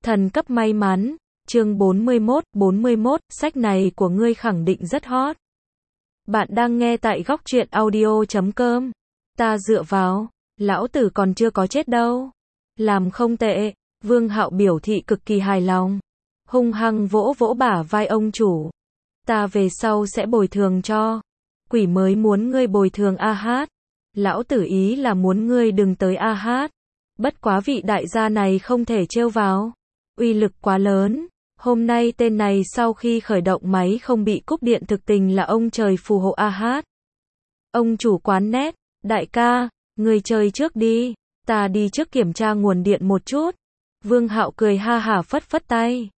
Thần cấp may mắn, chương 41, sách này của ngươi khẳng định rất hot. Bạn đang nghe tại góc truyện audio.com. Ta dựa vào, lão tử còn chưa có chết đâu. Làm không tệ, Vương Hạo biểu thị cực kỳ hài lòng. Hung hăng vỗ vỗ bả vai ông chủ. Ta về sau sẽ bồi thường cho. Quỷ mới muốn ngươi bồi thường a hát. Lão tử ý là muốn ngươi đừng tới a hát. Bất quá vị đại gia này không thể trêu vào. Uy lực quá lớn. Hôm nay tên này sau khi khởi động máy không bị cúp điện thực tình là ông trời phù hộ a hát. Ông chủ quán nét, đại ca, người chơi trước đi, ta đi trước kiểm tra nguồn điện một chút. Vương Hạo cười ha hả phất phất tay.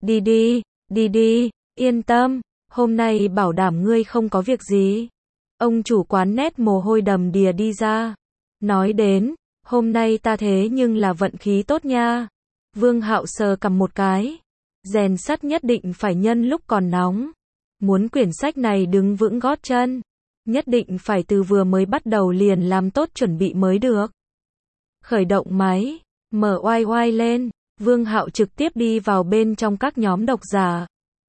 Đi đi, yên tâm, hôm nay bảo đảm ngươi không có việc gì. Ông chủ quán nét mồ hôi đầm đìa đi ra. Nói đến, hôm nay ta thế nhưng là vận khí tốt nha. Vương Hạo sờ cầm một cái. Rèn sắt nhất định phải nhân lúc còn nóng. Muốn quyển sách này đứng vững gót chân, nhất định phải từ vừa mới bắt đầu liền làm tốt chuẩn bị mới được. Khởi động máy, mở oai oai lên, Vương Hạo trực tiếp đi vào bên trong các nhóm độc giả.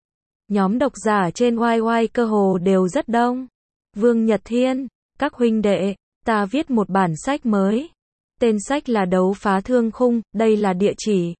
Nhóm độc giả trên oai oai cơ hồ đều rất đông. Vương Nhật Thiên, các huynh đệ, ta viết một bản sách mới. Tên sách là Đấu phá thương khung, đây là địa chỉ.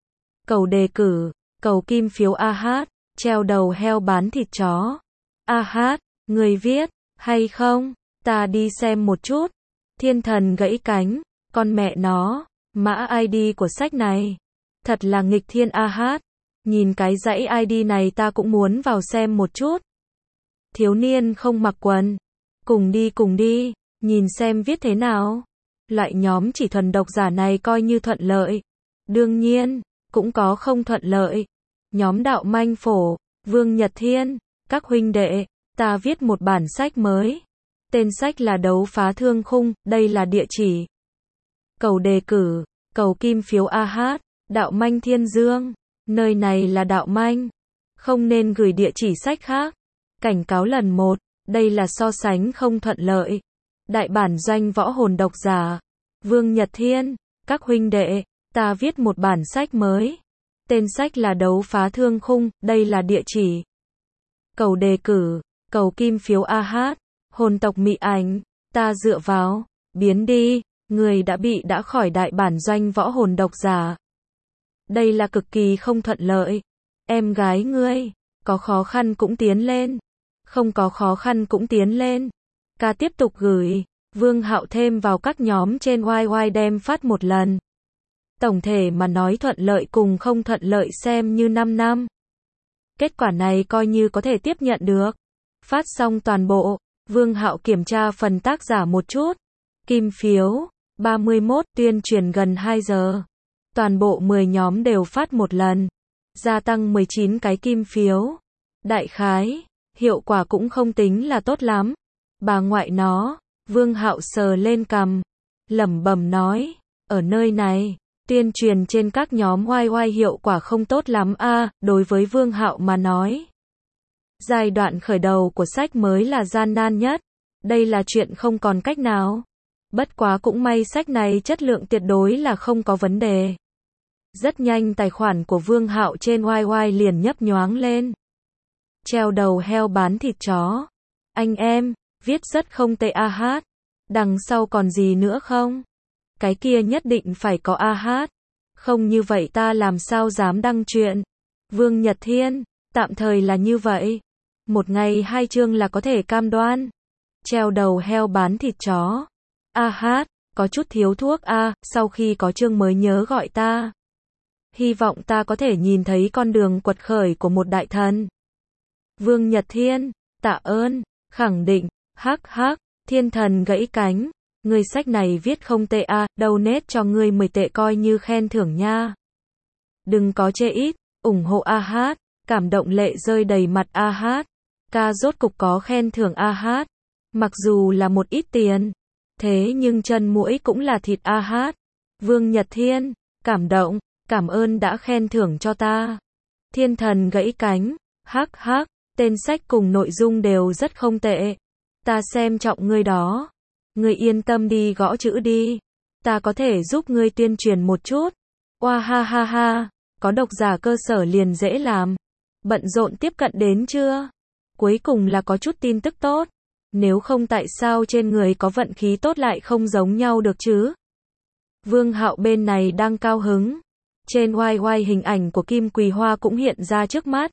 Cầu đề cử, cầu kim phiếu a hát, treo đầu heo bán thịt chó. A hát, người viết, hay không? Ta đi xem một chút. Thiên thần gãy cánh, con mẹ nó, mã ID của sách này. Thật là nghịch thiên a hát. Nhìn cái dãy ID này ta cũng muốn vào xem một chút. Thiếu niên không mặc quần. Cùng đi, nhìn xem viết thế nào. Loại nhóm chỉ thuần độc giả này coi như thuận lợi. Đương nhiên, cũng có không thuận lợi. Nhóm đạo manh phổ, Vương Nhật Thiên, các huynh đệ, ta viết một bản sách mới. Tên sách là Đấu phá thương khung, đây là địa chỉ. Cầu đề cử, cầu kim phiếu a hát, đạo manh Thiên Dương. Nơi này là đạo manh. Không nên gửi địa chỉ sách khác. Cảnh cáo lần 1, đây là so sánh không thuận lợi. Đại bản doanh võ hồn độc giả. Vương Nhật Thiên, các huynh đệ, ta viết một bản sách mới. Tên sách là Đấu phá thương khung, đây là địa chỉ. Cầu đề cử, cầu kim phiếu a hát, hồn tộc mị ảnh, ta dựa vào, biến đi, người đã khỏi đại bản doanh võ hồn độc giả. Đây là cực kỳ không thuận lợi. Em gái ngươi, có khó khăn cũng tiến lên. Không có khó khăn cũng tiến lên. Ca tiếp tục gửi. Vương Hạo thêm vào các nhóm trên YY đem phát một lần. Tổng thể mà nói thuận lợi cùng không thuận lợi xem như 5 năm. Kết quả này coi như có thể tiếp nhận được. Phát xong toàn bộ, Vương Hạo kiểm tra phần tác giả một chút. Kim phiếu, 31, tuyên truyền gần 2 giờ. Toàn bộ 10 nhóm đều phát một lần. Gia tăng 19 cái kim phiếu. Đại khái, hiệu quả cũng không tính là tốt lắm. Bà ngoại nó, Vương Hạo sờ lên cằm, lẩm bẩm nói, ở nơi này, tuyên truyền trên các nhóm YY hiệu quả không tốt lắm a, đối với Vương Hạo mà nói. Giai đoạn khởi đầu của sách mới là gian nan nhất, đây là chuyện không còn cách nào. Bất quá cũng may sách này chất lượng tuyệt đối là không có vấn đề. Rất nhanh tài khoản của Vương Hạo trên YY liền nhấp nhoáng lên. Treo đầu heo bán thịt chó. Anh em, viết rất không tệ a hát. Đằng sau còn gì nữa không? Cái kia nhất định phải có a hát. Không như vậy ta làm sao dám đăng chuyện. Vương Nhật Thiên, tạm thời là như vậy. Một ngày 2 chương là có thể cam đoan. Treo đầu heo bán thịt chó. A hát, có chút thiếu thuốc a, sau khi có chương mới nhớ gọi ta. Hy vọng ta có thể nhìn thấy con đường quật khởi của một đại thần. Vương Nhật Thiên, tạ ơn, khẳng định, hắc hắc, thiên thần gãy cánh. Người sách này viết không tệ a, donate cho ngươi 10 tệ coi như khen thưởng nha. Đừng có chê ít, ủng hộ a hát, cảm động lệ rơi đầy mặt a hát. Ca rốt cục có khen thưởng a hát. Mặc dù là một ít tiền, thế nhưng chân muỗi cũng là thịt a hát. Vương Nhật Thiên, cảm động, cảm ơn đã khen thưởng cho ta. Thiên thần gãy cánh, hắc hắc, tên sách cùng nội dung đều rất không tệ. Ta xem trọng ngươi đó. Ngươi yên tâm đi gõ chữ đi. Ta có thể giúp ngươi tuyên truyền một chút. Oa ha ha ha. Có độc giả cơ sở liền dễ làm. Bận rộn tiếp cận đến chưa? Cuối cùng là có chút tin tức tốt. Nếu không tại sao trên người có vận khí tốt lại không giống nhau được chứ? Vương Hạo bên này đang cao hứng. Trên YY hình ảnh của Kim Quỳ Hoa cũng hiện ra trước mắt.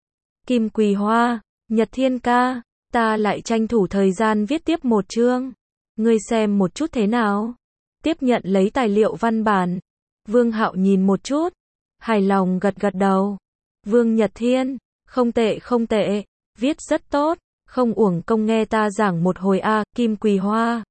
Kim Quỳ Hoa, Nhật Thiên ca, ta lại tranh thủ thời gian viết tiếp một chương. Ngươi xem một chút thế nào? Tiếp nhận lấy tài liệu văn bản. Vương Hạo nhìn một chút. Hài lòng gật gật đầu. Vương Nhật Thiên, không tệ không tệ, viết rất tốt, không uổng công nghe ta giảng một hồi a, Kim Quỳ Hoa.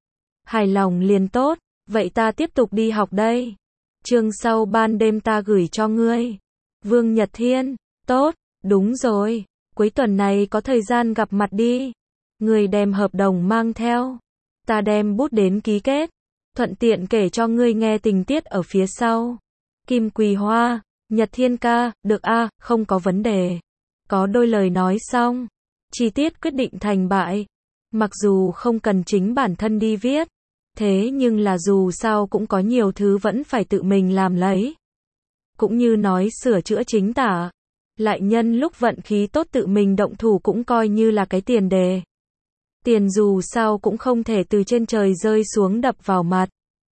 Hài lòng liền tốt, vậy ta tiếp tục đi học đây. Chương sau ban đêm ta gửi cho ngươi. Vương Nhật Thiên, tốt, đúng rồi, cuối tuần này có thời gian gặp mặt đi. Ngươi đem hợp đồng mang theo. Ta đem bút đến ký kết, thuận tiện kể cho ngươi nghe tình tiết ở phía sau. Kim Quỳ Hoa, Nhật Thiên ca, được a, không có vấn đề. Có đôi lời nói xong, chi tiết quyết định thành bại. Mặc dù không cần chính bản thân đi viết, thế nhưng là dù sao cũng có nhiều thứ vẫn phải tự mình làm lấy. Cũng như nói sửa chữa chính tả, lại nhân lúc vận khí tốt tự mình động thủ cũng coi như là cái tiền đề. Tiền dù sao cũng không thể từ trên trời rơi xuống đập vào mặt.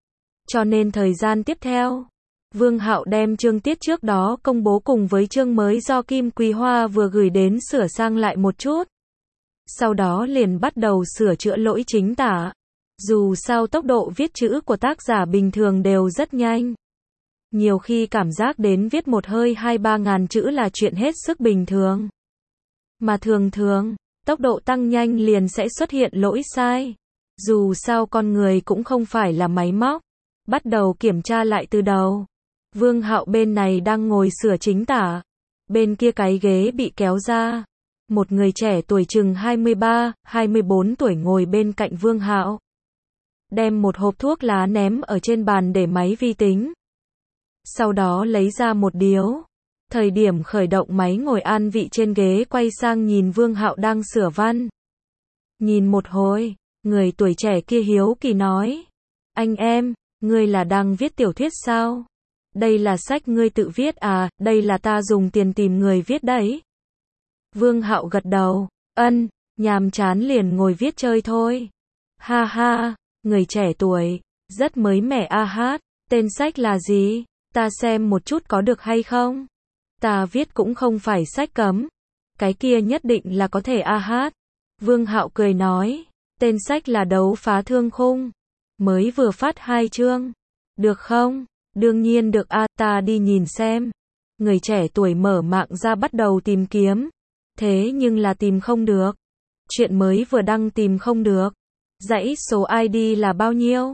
Cho nên thời gian tiếp theo, Vương Hạo đem chương tiết trước đó công bố cùng với chương mới do Kim Quỳ Hoa vừa gửi đến sửa sang lại một chút. Sau đó liền bắt đầu sửa chữa lỗi chính tả. Dù sao tốc độ viết chữ của tác giả bình thường đều rất nhanh. Nhiều khi cảm giác đến viết một hơi 2-3 ngàn chữ là chuyện hết sức bình thường. Mà thường thường, tốc độ tăng nhanh liền sẽ xuất hiện lỗi sai. Dù sao con người cũng không phải là máy móc. Bắt đầu kiểm tra lại từ đầu. Vương Hạo bên này đang ngồi sửa chính tả. Bên kia cái ghế bị kéo ra. Một người trẻ tuổi chừng 23, 24 tuổi ngồi bên cạnh Vương Hạo. Đem một hộp thuốc lá ném ở trên bàn để máy vi tính. Sau đó lấy ra một điếu. Thời điểm khởi động máy ngồi an vị trên ghế quay sang nhìn Vương Hạo đang sửa văn. Nhìn một hồi, người tuổi trẻ kia hiếu kỳ nói. Anh em, ngươi là đang viết tiểu thuyết sao? Đây là sách ngươi tự viết à, đây là ta dùng tiền tìm người viết đấy. Vương Hạo gật đầu, nhàm chán liền ngồi viết chơi thôi. Ha ha, người trẻ tuổi, rất mới mẻ a hát, tên sách là gì? Ta xem một chút có được hay không? Ta viết cũng không phải sách cấm. Cái kia nhất định là có thể a hát. Vương Hạo cười nói, tên sách là Đấu Phá Thương Khung. Mới vừa phát 2 chương. Được không? Đương nhiên được a, ta đi nhìn xem. Người trẻ tuổi mở mạng ra bắt đầu tìm kiếm. Thế nhưng là tìm không được. Chuyện mới vừa đăng tìm không được. Dãy số ID là bao nhiêu?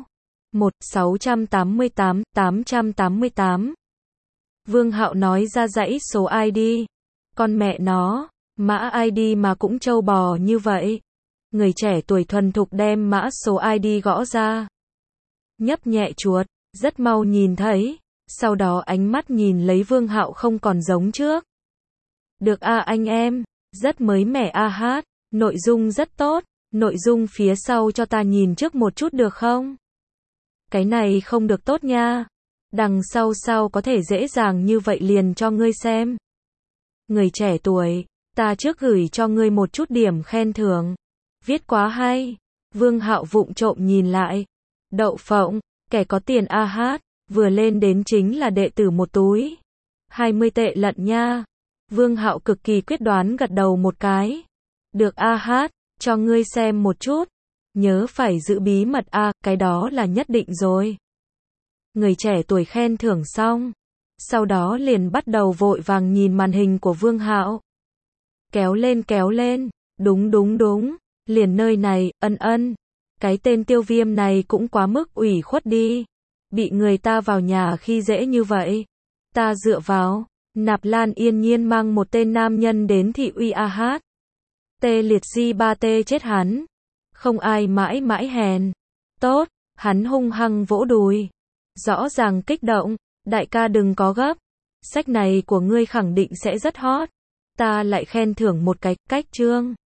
1-688-888. Vương Hạo nói ra dãy số ID. Con mẹ nó, mã ID mà cũng trâu bò như vậy. Người trẻ tuổi thuần thục đem mã số ID gõ ra. Nhấp nhẹ chuột, rất mau nhìn thấy. Sau đó ánh mắt nhìn lấy Vương Hạo không còn giống trước. Được a anh em, rất mới mẻ a hát, nội dung rất tốt, nội dung phía sau cho ta nhìn trước một chút được không? Cái này không được tốt nha. Đằng sau sao có thể dễ dàng như vậy liền cho ngươi xem. Người trẻ tuổi, ta trước gửi cho ngươi một chút điểm khen thưởng. Viết quá hay. Vương Hạo vụng trộm nhìn lại. Đậu phộng, kẻ có tiền a hát, vừa lên đến chính là đệ tử một túi. 20 tệ lận nha. Vương Hạo cực kỳ quyết đoán gật đầu một cái. Được a hát, cho ngươi xem một chút. Nhớ phải giữ bí mật a, cái đó là nhất định rồi. Người trẻ tuổi khen thưởng xong. Sau đó liền bắt đầu vội vàng nhìn màn hình của Vương Hạo. Kéo lên, đúng, liền nơi này, cái tên Tiêu Viêm này cũng quá mức ủy khuất đi. Bị người ta vào nhà khi dễ như vậy. Ta dựa vào, Nạp Lan yên nhiên mang một tên nam nhân đến thị uy a hát. Tê liệt di ba tê chết hắn. Không ai mãi mãi hèn. Tốt, hắn hung hăng vỗ đùi. Rõ ràng kích động, đại ca đừng có gấp. Sách này của ngươi khẳng định sẽ rất hot. Ta lại khen thưởng một cái cách chương.